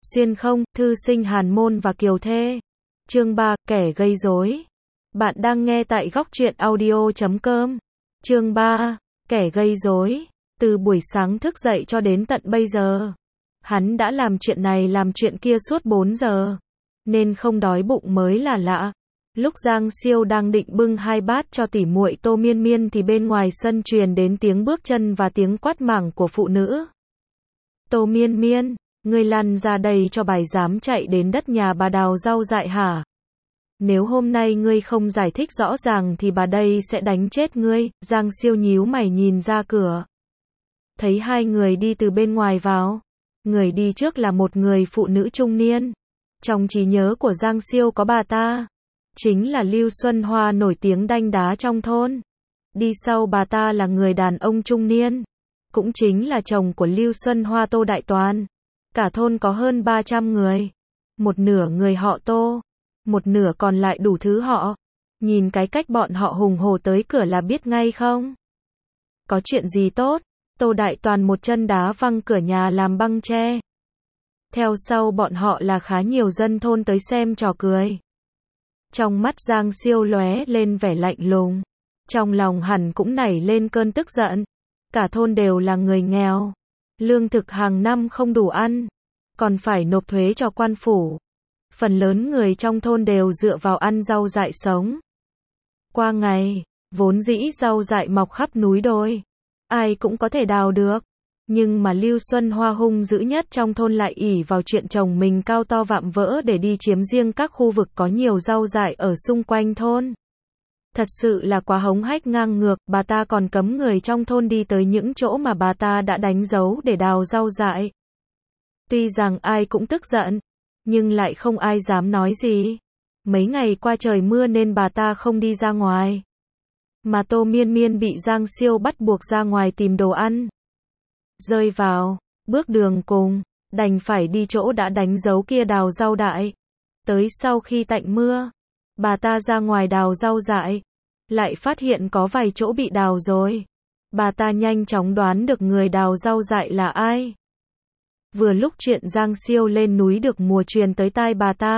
Xuyên không, thư sinh Hàn Môn và Kiều Thê. Chương 3, kẻ gây rối. Bạn đang nghe tại góc truyện audio.com. Chương 3, kẻ gây rối. Từ buổi sáng thức dậy cho đến tận bây giờ, hắn đã làm chuyện này làm chuyện kia suốt 4 giờ, nên không đói bụng mới là lạ. Lúc Giang Siêu đang định bưng 2 bát cho tỉ muội Tô Miên Miên thì bên ngoài sân truyền đến tiếng bước chân và tiếng quát mắng của phụ nữ. Tô Miên Miên, ngươi lăn ra đây cho bài dám chạy đến đất nhà bà đào rau dại hả? Nếu hôm nay ngươi không giải thích rõ ràng thì bà đây sẽ đánh chết ngươi. Giang Siêu nhíu mày nhìn ra cửa. Thấy hai người đi từ bên ngoài vào. Người đi trước là một người phụ nữ trung niên. Trong trí nhớ của Giang Siêu có bà ta chính là Lưu Xuân Hoa nổi tiếng đanh đá trong thôn. Đi sau bà ta là người đàn ông trung niên, cũng chính là chồng của Lưu Xuân Hoa, Tô Đại Toàn. Cả thôn có hơn 300 người. Một nửa người họ Tô, một nửa còn lại đủ thứ họ. Nhìn cái cách bọn họ hùng hổ tới cửa là biết ngay không? Có chuyện gì tốt? Tô Đại Toàn một chân đá văng cửa nhà làm băng tre. Theo sau bọn họ là khá nhiều dân thôn tới xem trò cười. Trong mắt Giang Siêu lóe lên vẻ lạnh lùng. Trong lòng hẳn cũng nảy lên cơn tức giận. Cả thôn đều là người nghèo. Lương thực hàng năm không đủ ăn. Còn phải nộp thuế cho quan phủ. Phần lớn người trong thôn đều dựa vào ăn rau dại sống. Qua ngày, vốn dĩ rau dại mọc khắp núi đồi. Ai cũng có thể đào được. Nhưng mà Lưu Xuân Hoa hung dữ nhất trong thôn lại ỷ vào chuyện chồng mình cao to vạm vỡ để đi chiếm riêng các khu vực có nhiều rau dại ở xung quanh thôn. Thật sự là quá hống hách ngang ngược, bà ta còn cấm người trong thôn đi tới những chỗ mà bà ta đã đánh dấu để đào rau dại. Tuy rằng ai cũng tức giận, nhưng lại không ai dám nói gì. Mấy ngày qua trời mưa nên bà ta không đi ra ngoài. Mà Tô Miên Miên bị Giang Siêu bắt buộc ra ngoài tìm đồ ăn. Rơi vào bước đường cùng, đành phải đi chỗ đã đánh dấu kia đào rau dại. Tới sau khi tạnh mưa, bà ta ra ngoài đào rau dại, lại phát hiện có vài chỗ bị đào rồi. Bà ta nhanh chóng đoán được người đào rau dại là ai. Vừa lúc chuyện Giang Siêu lên núi được mùa truyền tới tai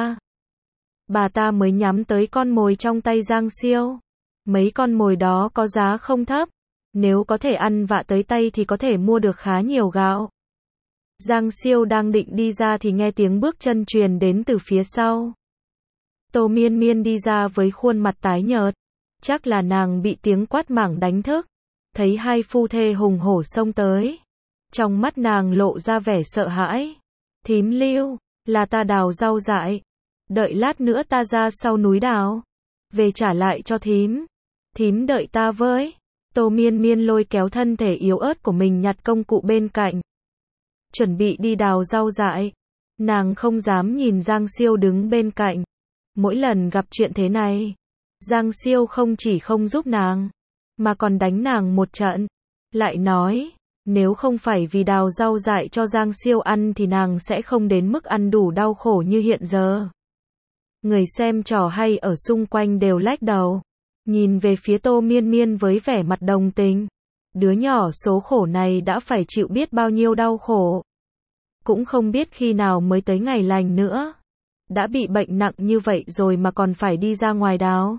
bà ta mới nhắm tới con mồi trong tay Giang Siêu. Mấy con mồi đó có giá không thấp. Nếu có thể ăn vạ tới tay thì có thể mua được khá nhiều gạo. Giang Siêu đang định đi ra thì nghe tiếng bước chân truyền đến từ phía sau. Tô Miên Miên đi ra với khuôn mặt tái nhợt. Chắc là nàng bị tiếng quát mắng đánh thức. Thấy hai phu thê hùng hổ xông tới. Trong mắt nàng lộ ra vẻ sợ hãi. Thím Lưu, là ta đào rau dại. Đợi lát nữa ta ra sau núi đào. Về trả lại cho thím. Thím đợi ta với. Tô Miên Miên lôi kéo thân thể yếu ớt của mình nhặt công cụ bên cạnh. Chuẩn bị đi đào rau dại. Nàng không dám nhìn Giang Siêu đứng bên cạnh. Mỗi lần gặp chuyện thế này, Giang Siêu không chỉ không giúp nàng, mà còn đánh nàng một trận. Lại nói, nếu không phải vì đào rau dại cho Giang Siêu ăn thì nàng sẽ không đến mức ăn đủ đau khổ như hiện giờ. Người xem trò hay ở xung quanh đều lách đầu. Nhìn về phía Tô Miên Miên với vẻ mặt đồng tình. Đứa nhỏ số khổ này đã phải chịu biết bao nhiêu đau khổ. Cũng không biết khi nào mới tới ngày lành nữa. Đã bị bệnh nặng như vậy rồi mà còn phải đi ra ngoài đào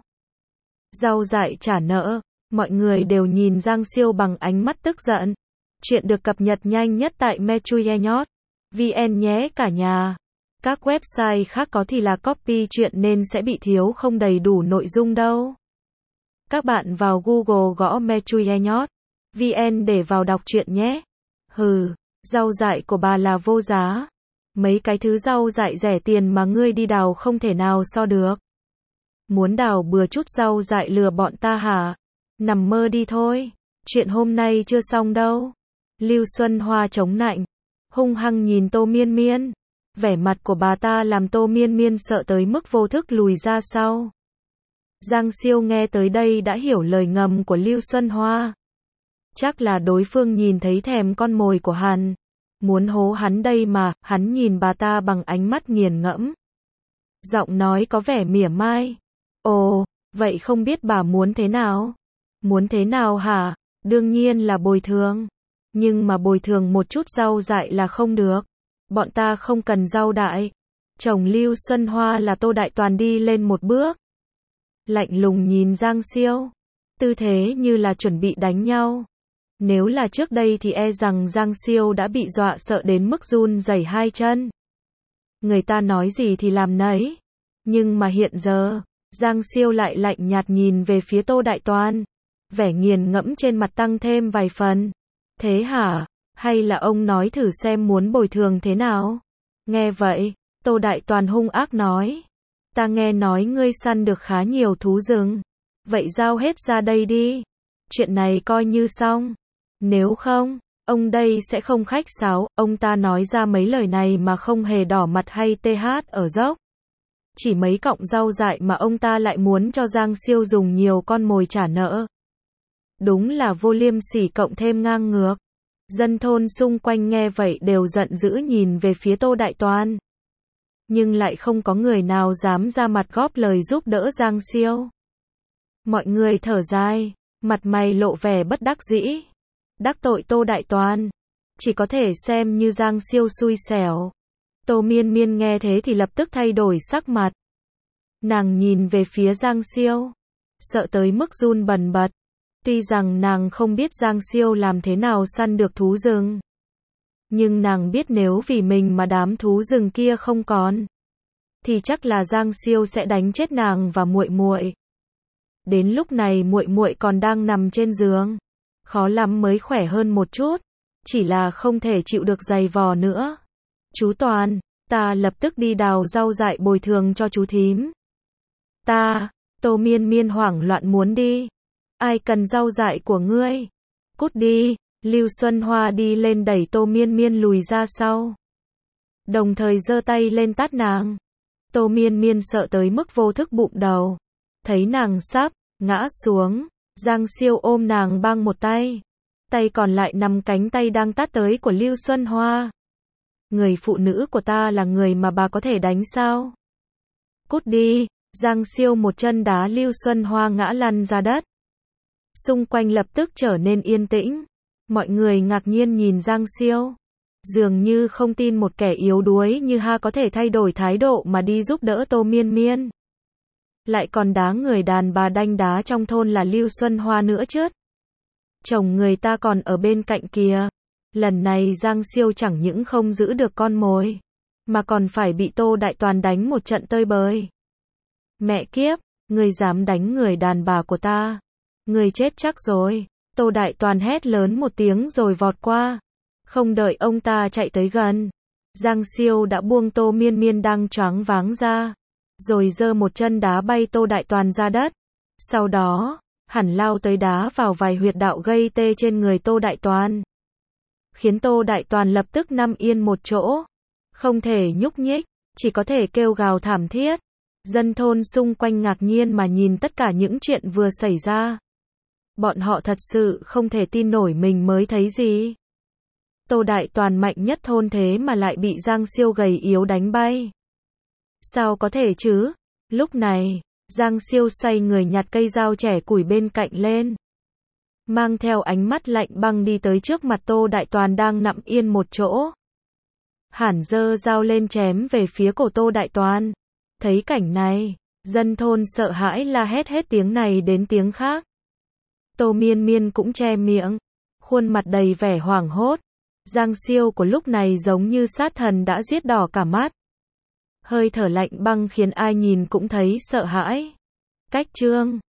rau dại trả nợ. Mọi người đều nhìn Giang Siêu bằng ánh mắt tức giận. Chuyện được cập nhật nhanh nhất tại mechuyenhot.vn nhé cả nhà. Các website khác có thì là copy chuyện nên sẽ bị thiếu không đầy đủ nội dung đâu. Các bạn vào Google gõ mechuyenhot.vn để vào đọc truyện nhé. Hừ, rau dại của bà là vô giá. Mấy cái thứ rau dại rẻ tiền mà ngươi đi đào không thể nào so được. Muốn đào bừa chút rau dại lừa bọn ta hả? Nằm mơ đi thôi. Chuyện hôm nay chưa xong đâu. Lưu Xuân Hoa chống nạnh, hung hăng nhìn Tô Miên Miên. Vẻ mặt của bà ta làm Tô Miên Miên sợ tới mức vô thức lùi ra sau. Giang Siêu nghe tới đây đã hiểu lời ngầm của Lưu Xuân Hoa. Chắc là đối phương nhìn thấy thèm con mồi của hắn. Muốn hố hắn đây mà, hắn nhìn bà ta bằng ánh mắt nghiền ngẫm. Giọng nói có vẻ mỉa mai. Ồ, vậy không biết bà muốn thế nào? Muốn thế nào hả? Đương nhiên là bồi thường. Nhưng mà bồi thường một chút rau dại là không được. Bọn ta không cần rau đại. Chồng Lưu Xuân Hoa là Tô Đại Toàn đi lên một bước. Lạnh lùng nhìn Giang Siêu. Tư thế như là chuẩn bị đánh nhau. Nếu là trước đây thì e rằng Giang Siêu đã bị dọa sợ đến mức run rẩy hai chân. Người ta nói gì thì làm nấy. Nhưng mà hiện giờ, Giang Siêu lại lạnh nhạt nhìn về phía Tô Đại Toàn. Vẻ nghiền ngẫm trên mặt tăng thêm vài phần. Thế hả? Hay là ông nói thử xem muốn bồi thường thế nào? Nghe vậy, Tô Đại Toàn hung ác nói. Ta nghe nói ngươi săn được khá nhiều thú rừng. Vậy giao hết ra đây đi. Chuyện này coi như xong. Nếu không, ông đây sẽ không khách sáo. Ông ta nói ra mấy lời này mà không hề đỏ mặt hay tê hát ở dốc. Chỉ mấy cọng rau dại mà ông ta lại muốn cho Giang Siêu dùng nhiều con mồi trả nợ. Đúng là vô liêm sỉ cộng thêm ngang ngược. Dân thôn xung quanh nghe vậy đều giận dữ nhìn về phía Tô Đại Toàn. Nhưng lại không có người nào dám ra mặt góp lời giúp đỡ Giang Siêu. Mọi người thở dài, mặt mày lộ vẻ bất đắc dĩ. Đắc tội Tô Đại Toàn, chỉ có thể xem như Giang Siêu xui xẻo. Tô Miên Miên nghe thế thì lập tức thay đổi sắc mặt. Nàng nhìn về phía Giang Siêu, sợ tới mức run bần bật. Tuy rằng nàng không biết Giang Siêu làm thế nào săn được thú rừng, nhưng nàng biết nếu vì mình mà đám thú rừng kia không còn, thì chắc là Giang Siêu sẽ đánh chết nàng và muội muội. Đến lúc này muội muội còn đang nằm trên giường, khó lắm mới khỏe hơn một chút, chỉ là không thể chịu được giày vò nữa. Chú Toàn, ta lập tức đi đào rau dại bồi thường cho chú thím. Tô Miên Miên hoảng loạn muốn đi. Ai cần rau dại của ngươi? Cút đi. Lưu Xuân Hoa đi lên đẩy Tô Miên Miên lùi ra sau, đồng thời giơ tay lên tát nàng. Tô Miên Miên sợ tới mức vô thức bụng đầu. Thấy nàng sắp ngã xuống, Giang Siêu ôm nàng băng một tay. Tay còn lại nắm cánh tay đang tát tới của Lưu Xuân Hoa. Người phụ nữ của ta là người mà bà có thể đánh sao? Cút đi. Giang Siêu một chân đá Lưu Xuân Hoa ngã lăn ra đất. Xung quanh lập tức trở nên yên tĩnh. Mọi người ngạc nhiên nhìn Giang Siêu. Dường như không tin một kẻ yếu đuối như ha có thể thay đổi thái độ mà đi giúp đỡ Tô Miên Miên. Lại còn đá người đàn bà đanh đá trong thôn là Lưu Xuân Hoa nữa chứ. Chồng người ta còn ở bên cạnh kìa. Lần này Giang Siêu chẳng những không giữ được con mồi, mà còn phải bị Tô Đại Toàn đánh một trận tơi bời. Mẹ kiếp, ngươi dám đánh người đàn bà của ta. Ngươi chết chắc rồi. Tô Đại Toàn hét lớn một tiếng rồi vọt qua. Không đợi ông ta chạy tới gần, Giang Siêu đã buông Tô Miên Miên đang choáng váng ra, rồi giơ một chân đá bay Tô Đại Toàn ra đất. Sau đó, hẳn lao tới đá vào vài huyệt đạo gây tê trên người Tô Đại Toàn, khiến Tô Đại Toàn lập tức nằm yên một chỗ, không thể nhúc nhích, chỉ có thể kêu gào thảm thiết. Dân thôn xung quanh ngạc nhiên mà nhìn tất cả những chuyện vừa xảy ra. Bọn họ thật sự không thể tin nổi mình mới thấy gì. Tô Đại Toàn mạnh nhất thôn thế mà lại bị Giang Siêu gầy yếu đánh bay. Sao có thể chứ? Lúc này, Giang Siêu xoay người nhặt cây dao chẻ củi bên cạnh lên, mang theo ánh mắt lạnh băng đi tới trước mặt Tô Đại Toàn đang nằm yên một chỗ. Hẳn giơ dao lên chém về phía cổ Tô Đại Toàn. Thấy cảnh này, dân thôn sợ hãi la hét hết tiếng này đến tiếng khác. Tô Miên Miên cũng che miệng, khuôn mặt đầy vẻ hoảng hốt. Giang Siêu của lúc này giống như sát thần đã giết đỏ cả mắt. Hơi thở lạnh băng khiến ai nhìn cũng thấy sợ hãi. Cách chương